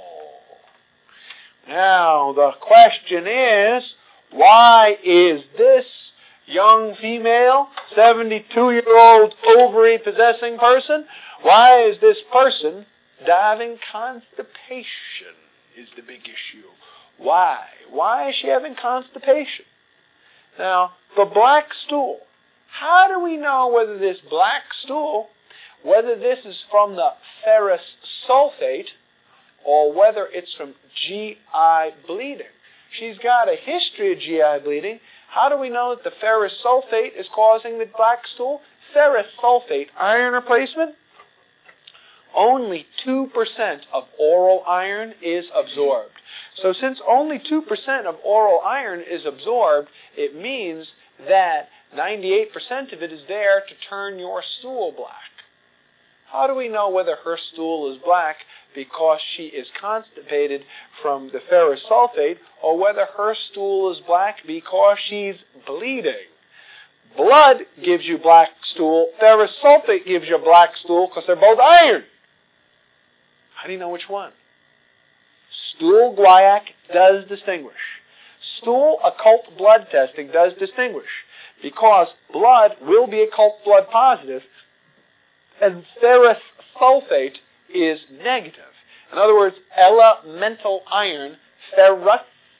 Now, the question is, why is this young female, 72-year-old ovary-possessing person, why is this person having constipation is the big issue. Why? Why is she having constipation? Now, the black stool. How do we know whether this black stool, whether this is from the ferrous sulfate or whether it's from GI bleeding? She's got a history of GI bleeding. How do we know that the ferrous sulfate is causing the black stool? Ferrous sulfate, iron replacement. Only 2% of oral iron is absorbed. So since only 2% of oral iron is absorbed, it means that 98% of it is there to turn your stool black. How do we know whether her stool is black because she is constipated from the ferrous sulfate, or whether her stool is black because she's bleeding? Blood gives you black stool. Ferrous sulfate gives you a black stool because they're both iron. How do you know which one? Stool guaiac does distinguish. Stool occult blood testing does distinguish, because blood will be occult blood positive, and ferrous sulfate is negative. In other words, elemental iron, ferrous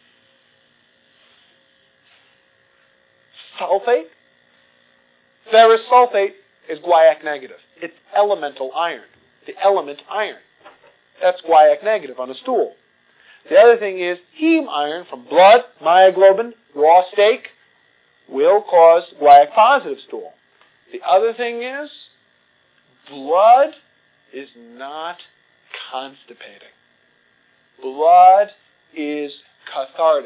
sulfate, ferrous sulfate is guaiac negative. It's elemental iron, the element iron. That's guaiac negative on a stool. The other thing is heme iron from blood, myoglobin, raw steak, will cause guaiac positive stool. The other thing is blood is not constipating. Blood is cathartic.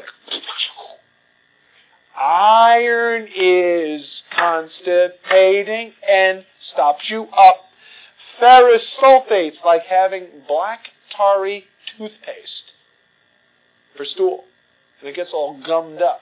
Iron is constipating and stops you up. Ferrous sulfate's like having black tarry toothpaste for stool. And it gets all gummed up.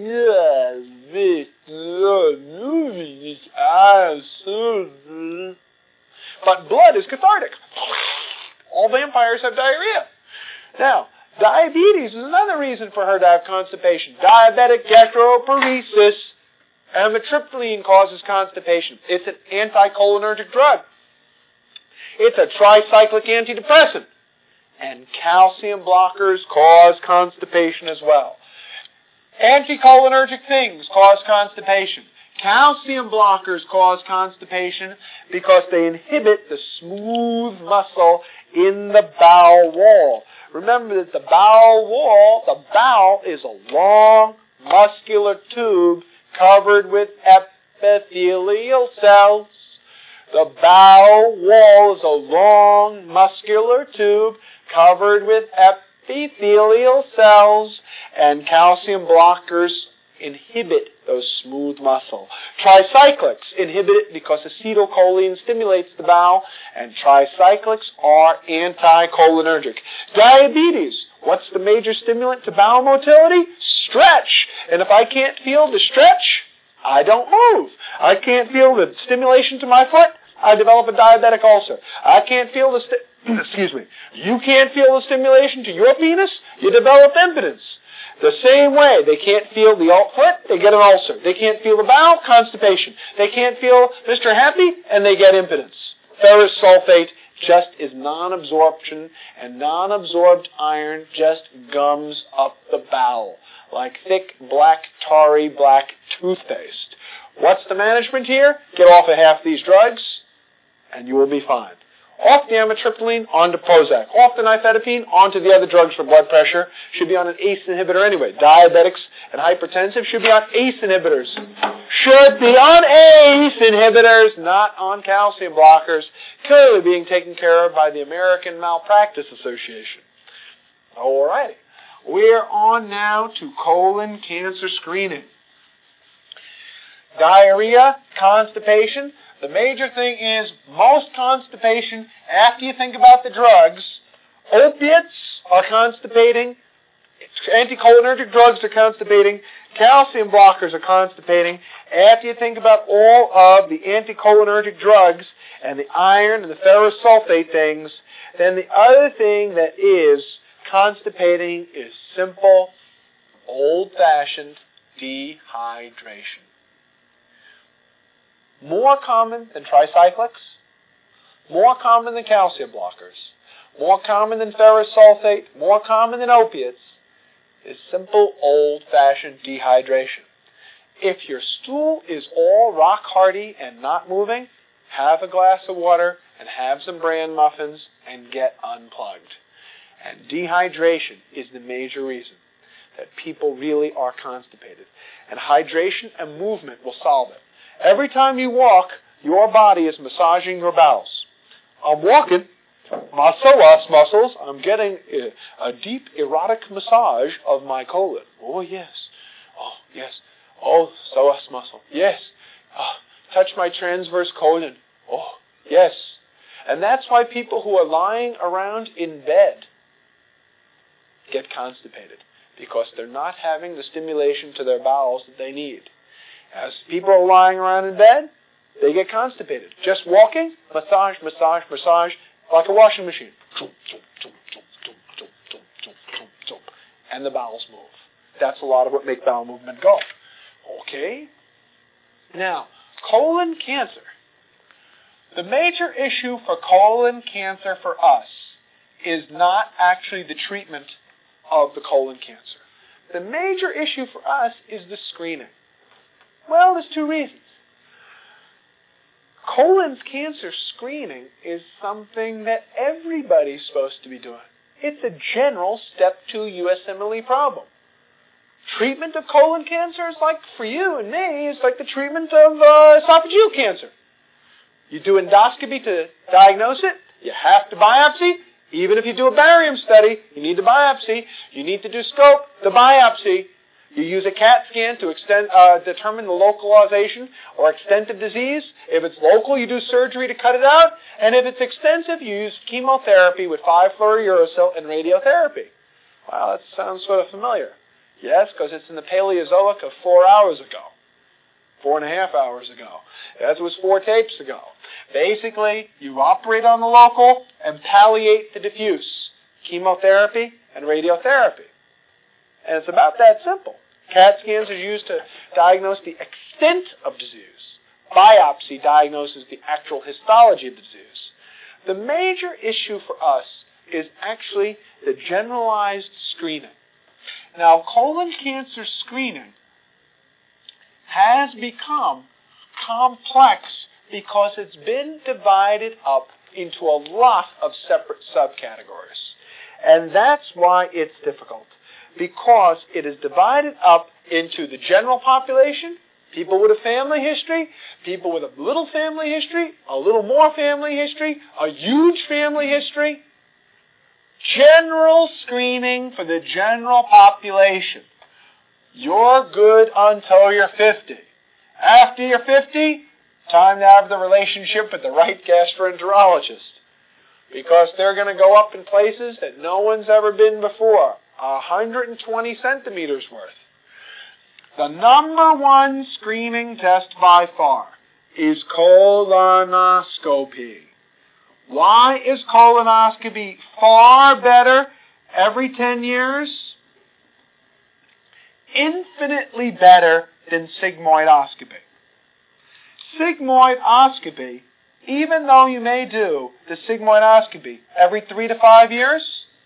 But blood is cathartic. All vampires have diarrhea. Now, diabetes is another reason for her to have constipation. Diabetic gastroparesis. Amitriptyline causes constipation. It's an anticholinergic drug. It's a tricyclic antidepressant. And calcium blockers cause constipation as well. Anticholinergic things cause constipation. Calcium blockers cause constipation because they inhibit the smooth muscle in the bowel wall. Remember that the bowel is a long muscular tube covered with epithelial cells. The bowel wall is a long muscular tube covered with epithelial cells, and calcium blockers inhibit those smooth muscle. Tricyclics inhibit it because acetylcholine stimulates the bowel, and tricyclics are anticholinergic. Diabetes, what's the major stimulant to bowel motility? Stretch. And if I can't feel the stretch, I don't move. I can't feel the stimulation to my foot, I develop a diabetic ulcer. I can't feel the excuse me, you can't feel the stimulation to your penis, you develop impotence. The same way, they can't feel the alt foot, they get an ulcer. They can't feel the bowel, constipation. They can't feel Mr. Happy, and they get impotence. Ferrous sulfate just is non-absorption, and non-absorbed iron just gums up the bowel like thick, black, tarry, black toothpaste. What's the management here? Get off of half these drugs, and you will be fine. Off the amitriptyline, on to Prozac. Off the nifedipine, on to the other drugs for blood pressure. Should be on an ACE inhibitor anyway. Diabetics and hypertensive should be on ACE inhibitors. Should be on ACE inhibitors, not on calcium blockers. Clearly being taken care of by the American Malpractice Association. Alrighty. We're on now to colon cancer screening. Diarrhea, constipation. The major thing is most constipation, after you think about the drugs, opiates are constipating, anticholinergic drugs are constipating, calcium blockers are constipating. After you think about all of the anticholinergic drugs and the iron and the ferrous sulfate things, then the other thing that is constipating is simple, old-fashioned dehydration. More common than tricyclics, more common than calcium blockers, more common than ferrous sulfate, more common than opiates, is simple old-fashioned dehydration. If your stool is all rock hardy and not moving, have a glass of water and have some bran muffins and get unplugged. And dehydration is the major reason that people really are constipated. And hydration and movement will solve it. Every time you walk, your body is massaging your bowels. I'm walking, my psoas muscles, I'm getting a deep erotic massage of my colon. Oh, yes. Oh, yes. Oh, psoas muscle. Yes. Oh, touch my transverse colon. Oh, yes. And that's why people who are lying around in bed get constipated, because they're not having the stimulation to their bowels that they need. As people are lying around in bed, they get constipated. Just walking, massage, massage, massage, like a washing machine. And the bowels move. That's a lot of what makes bowel movement go. Okay? Now, colon cancer. The major issue for colon cancer for us is not actually the treatment of the colon cancer. The major issue for us is the screening. Well, there's two reasons. Colon cancer screening is something that everybody's supposed to be doing. It's a general step 2 USMLE problem. Treatment of colon cancer is like, for you and me, is like the treatment of esophageal cancer. You do endoscopy to diagnose it. You have to biopsy. Even if you do a barium study, you need to biopsy. You need to do scope, the biopsy. You use a CAT scan to determine the localization or extent of disease. If it's local, you do surgery to cut it out. And if it's extensive, you use chemotherapy with 5-fluorouracil and radiotherapy. Wow, that sounds sort of familiar. Yes, because it's in the Paleozoic of 4 hours ago. 4.5 hours ago. That was 4 tapes ago. Basically, you operate on the local and palliate the diffuse. Chemotherapy and radiotherapy. And it's about that simple. CAT scans are used to diagnose the extent of disease. Biopsy diagnoses the actual histology of the disease. The major issue for us is actually the generalized screening. Now, colon cancer screening has become complex because it's been divided up into a lot of separate subcategories. And that's why it's difficult. Because it is divided up into the general population, people with a family history, people with a little family history, a little more family history, a huge family history. General screening for the general population. You're good until you're 50. After you're 50, time to have the relationship with the right gastroenterologist. Because they're going to go up in places that no one's ever been before. 120 centimeters worth. The number one screening test by far is colonoscopy. Why is colonoscopy far better every 10 years? Infinitely better than sigmoidoscopy. Sigmoidoscopy, even though you may do the sigmoidoscopy every 3 to 5 years,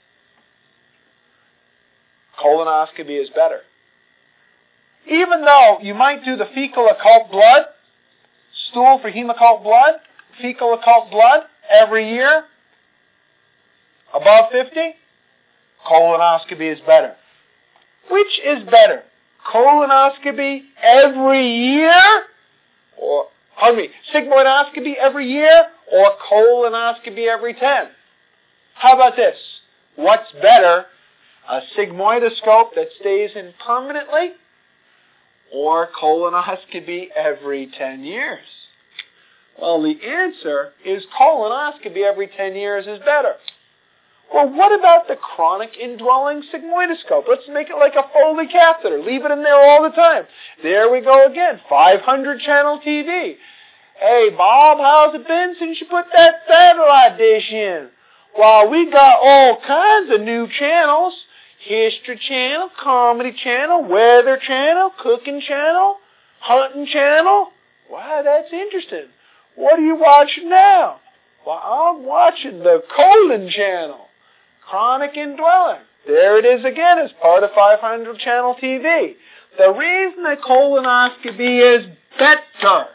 colonoscopy is better. Even though you might do the fecal occult blood, stool for hemoccult blood, fecal occult blood every year, above 50, colonoscopy is better. Which is better? Colonoscopy every year? Or, sigmoidoscopy every year? Or colonoscopy every 10? How about this? What's better? A sigmoidoscope that stays in permanently? Or colonoscopy every 10 years? Well, the answer is colonoscopy every 10 years is better. Well, what about the chronic indwelling sigmoidoscope? Let's make it like a Foley catheter. Leave it in there all the time. There we go again. 500 channel TV. Hey, Bob, how's it been since you put that satellite dish in? Well, we got all kinds of new channels. History Channel, Comedy Channel, Weather Channel, Cooking Channel, Hunting Channel. Wow, that's interesting. What are you watching now? Well, I'm watching the Colon Channel. Chronic indwelling. There it is again as part of 500 channel TV. The reason that colonoscopy is better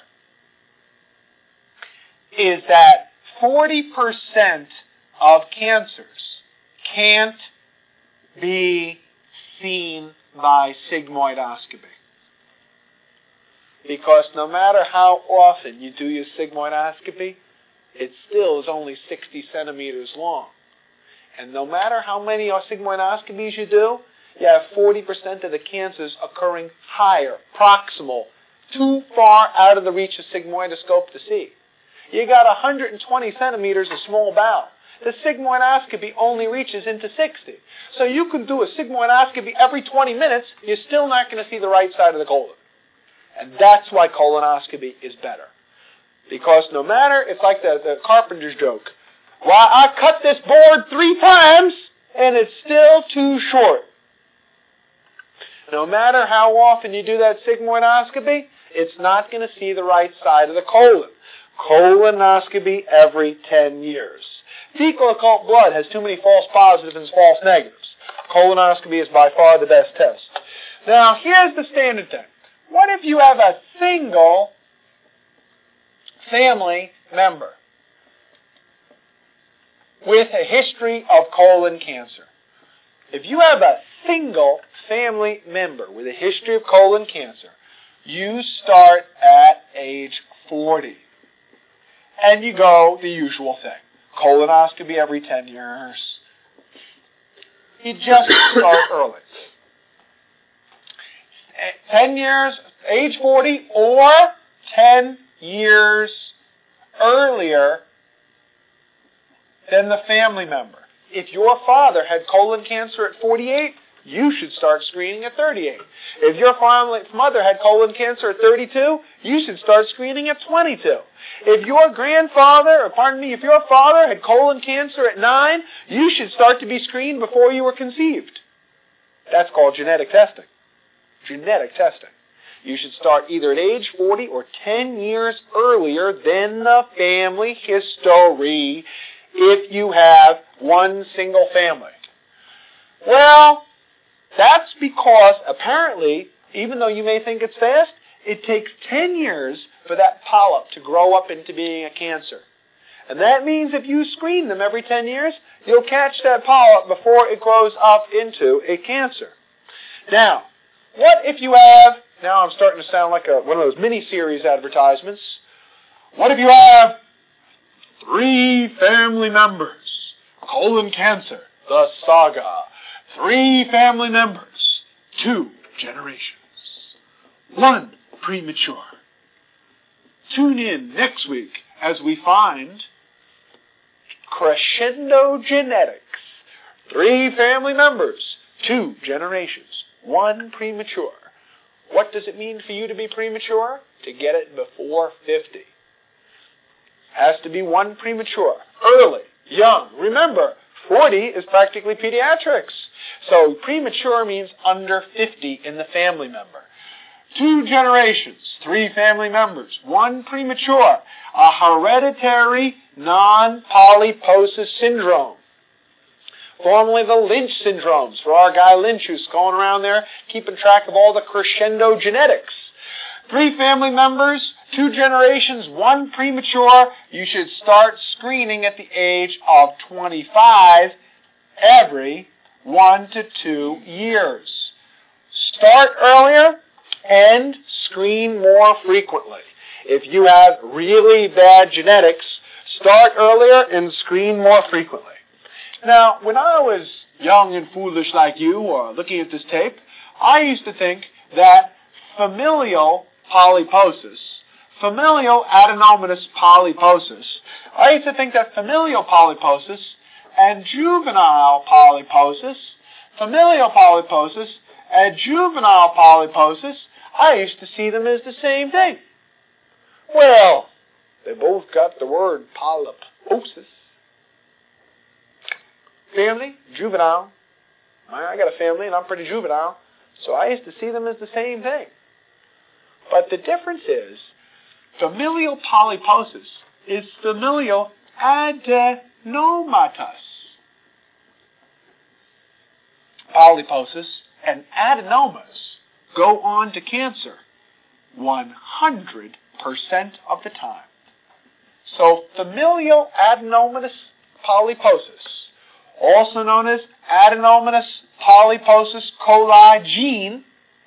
is that 40% of cancers can't be seen by sigmoidoscopy. Because no matter how often you do your sigmoidoscopy, it still is only 60 centimeters long. And no matter how many sigmoidoscopies you do, you have 40% of the cancers occurring higher, proximal, too far out of the reach of sigmoidoscope to see. You got 120 centimeters of small bowel. The sigmoidoscopy only reaches into 60. So you can do a sigmoidoscopy every 20 minutes, you're still not going to see the right side of the colon. And that's why colonoscopy is better. Because no matter, it's like the carpenter's joke. Why, I cut this board 3 times, and it's still too short. No matter how often you do that sigmoidoscopy, it's not going to see the right side of the colon. Colonoscopy every 10 years. Fecal occult blood has too many false positives and false negatives. Colonoscopy is by far the best test. Now, here's the standard thing. What if you have a single family member with a history of colon cancer? If you have a single family member with a history of colon cancer, you start at age 40. And you go the usual thing. Colonoscopy every 10 years. You just start early. 10 years, age 40, or 10 years earlier than the family member. If your father had colon cancer at 48, you should start screening at 38. If your mother had colon cancer at 32, you should start screening at 22. If your if your father had colon cancer at 9, you should start to be screened before you were conceived. That's called genetic testing. Genetic testing. You should start either at age 40 or 10 years earlier than the family history if you have one single family. Well, that's because apparently, even though you may think it's fast, it takes 10 years for that polyp to grow up into being a cancer. And that means if you screen them every 10 years, you'll catch that polyp before it grows up into a cancer. Now, what if you have, now I'm starting to sound like one of those mini-series advertisements. What if you have 3 family members, colon cancer, the saga, 3 family members, 2 generations, 1 premature. Tune in next week as we find Crescendo Genetics. 3 family members, 2 generations, 1 premature. What does it mean for you to be premature? To get it before 50. Has to be 1 premature. early, young. Remember, 40 is practically pediatrics. So premature means under 50 in the family member. 2 generations, 3 family members, 1 premature, a hereditary non-polyposis syndrome. Formerly the Lynch syndromes, for our guy Lynch who's going around there keeping track of all the crescendo genetics. 3 family members, 2 generations, 1 premature. You should start screening at the age of 25 every 1 to 2 years. Start earlier and screen more frequently. If you have really bad genetics, start earlier and screen more frequently. Now, when I was young and foolish like you, or looking at this tape, I used to think that familial polyposis, familial adenomatous polyposis, I used to think that familial polyposis and juvenile polyposis, familial polyposis and juvenile polyposis, I used to see them as the same thing. Well, they both got the word polyposis. Family, juvenile. I got a family and I'm pretty juvenile, so I used to see them as the same thing. But the difference is, familial polyposis is familial adenomatous. Polyposis and adenomas go on to cancer 100% of the time. So familial adenomatous polyposis, also known as adenomatous polyposis coli gene,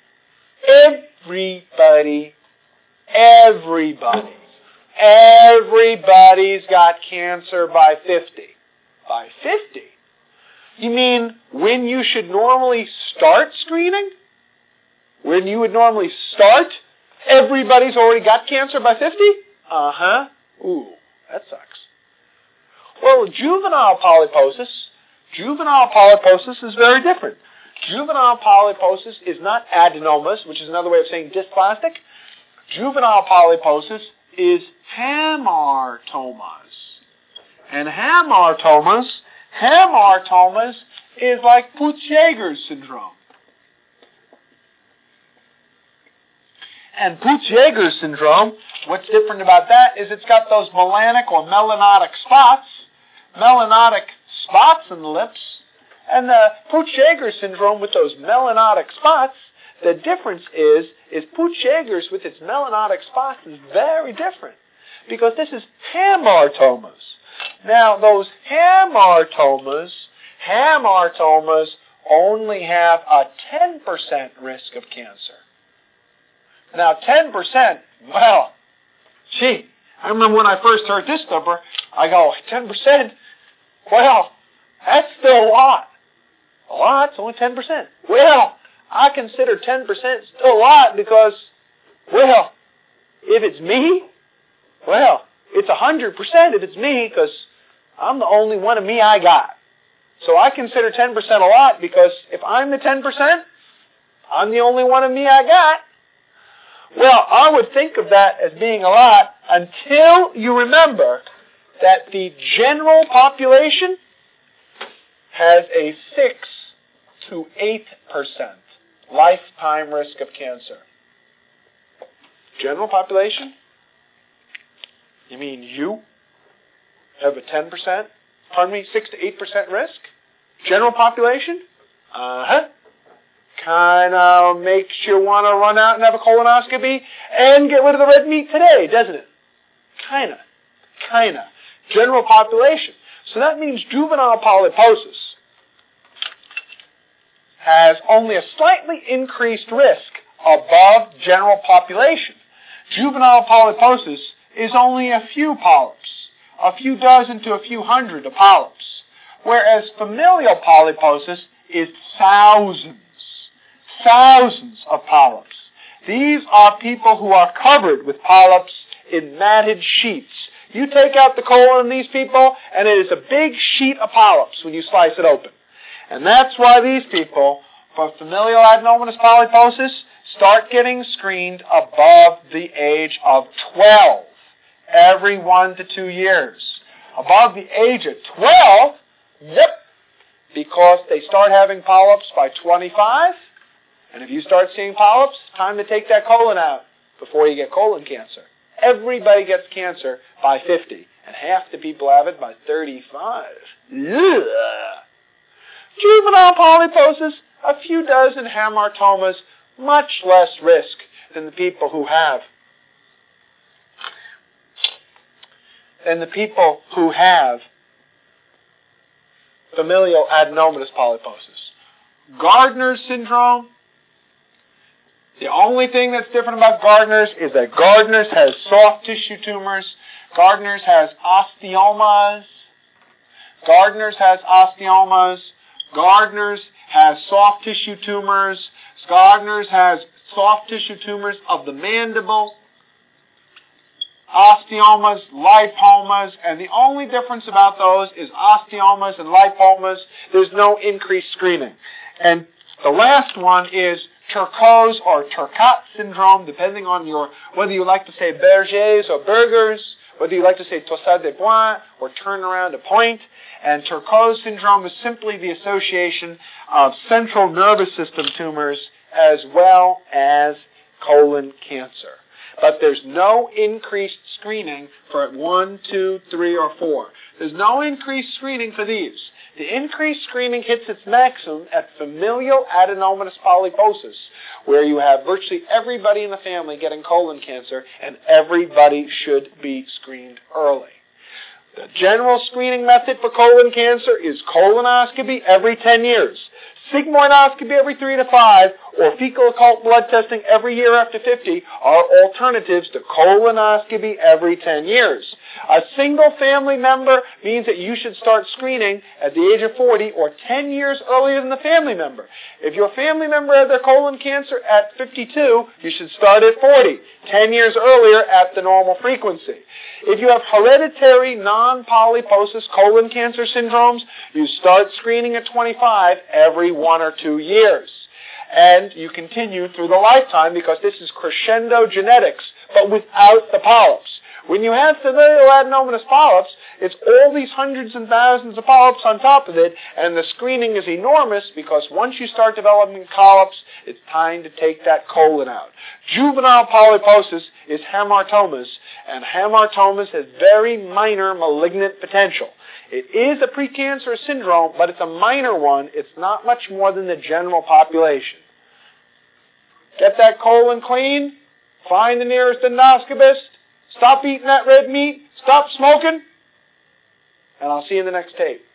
everybody's got cancer by 50. By 50? You mean when you should normally start screening? When you would normally start, everybody's already got cancer by 50? Uh-huh. Ooh, that sucks. Well, juvenile polyposis is very different. Juvenile polyposis is not adenomas, which is another way of saying dysplastic. Juvenile polyposis is hamartomas. And hamartomas is like Peutz-Jeghers syndrome. And Peutz-Jeghers syndrome, what's different about that is it's got those melanic or melanotic spots in the lips. And the Peutz-Jeghers syndrome with those melanotic spots, the difference is Peutz-Jeghers with its melanotic spots is very different. Because this is hamartomas. Now, those hamartomas only have a 10% risk of cancer. Now, 10%, well, gee, I remember when I first heard this number, I go, 10%? Well, that's still a lot. A lot? It's only 10%. Well, I consider 10% still a lot because, well, if it's me, well, it's 100% if it's me because I'm the only one of me I got. So I consider 10% a lot because if I'm the 10%, I'm the only one of me I got. Well, I would think of that as being a lot until you remember that the general population has a 6 to 8% lifetime risk of cancer. General population? You mean you have a 6 to 8% risk? General population? Uh-huh. Kind of makes you want to run out and have a colonoscopy and get rid of the red meat today, doesn't it? Kind of. General population. So that means juvenile polyposis has only a slightly increased risk above general population. Juvenile polyposis is only a few polyps, a few dozen to a few hundred of polyps, whereas familial polyposis is thousands of polyps. These are people who are covered with polyps in matted sheets. You take out the colon in these people, and it is a big sheet of polyps when you slice it open. And that's why these people, for familial adenomatous polyposis, start getting screened above the age of 12, every 1 to 2 years. above the age of 12, yep, because they start having polyps by 25. And if you start seeing polyps, time to take that colon out before you get colon cancer. Everybody gets cancer by 50, and half the people have it by 35. Ugh. Juvenile polyposis, a few dozen hamartomas, much less risk than the people who have familial adenomatous polyposis. Gardner's syndrome. The only thing that's different about Gardner's is that Gardner's has soft tissue tumors. Gardner's has osteomas. Gardner's has soft tissue tumors. Gardner's has soft tissue tumors of the mandible. Osteomas, lipomas, and the only difference about those is osteomas and lipomas, there's no increased screening. And the last one is Turcot's or Turcot syndrome, depending on whether you like to say Berger's or Burgers, whether you like to say Tossat de Point or turn around a point. And Turcot's syndrome is simply the association of central nervous system tumors as well as colon cancer. But there's no increased screening for 1, 2, 3, or 4. There's no increased screening for these. The increased screening hits its maximum at familial adenomatous polyposis, where you have virtually everybody in the family getting colon cancer, and everybody should be screened early. The general screening method for colon cancer is colonoscopy every 10 years, sigmoidoscopy every 3 to 5, or fecal occult blood testing every year after 50 are alternatives to colonoscopy every 10 years. A single family member means that you should start screening at the age of 40 or 10 years earlier than the family member. If your family member had their colon cancer at 52, you should start at 40, 10 years earlier at the normal frequency. If you have hereditary non-polyposis colon cancer syndromes, you start screening at 25 every 1 or 2 years. And you continue through the lifetime because this is crescendo genetics, but without the polyps. When you have familial adenomatous polyps, it's all these hundreds and thousands of polyps on top of it, and the screening is enormous because once you start developing polyps, it's time to take that colon out. Juvenile polyposis is hamartomas, and hamartomas has very minor malignant potential. It is a precancerous syndrome, but it's a minor one. It's not much more than the general population. Get that colon clean, find the nearest endoscopist, stop eating that red meat, stop smoking, and I'll see you in the next tape.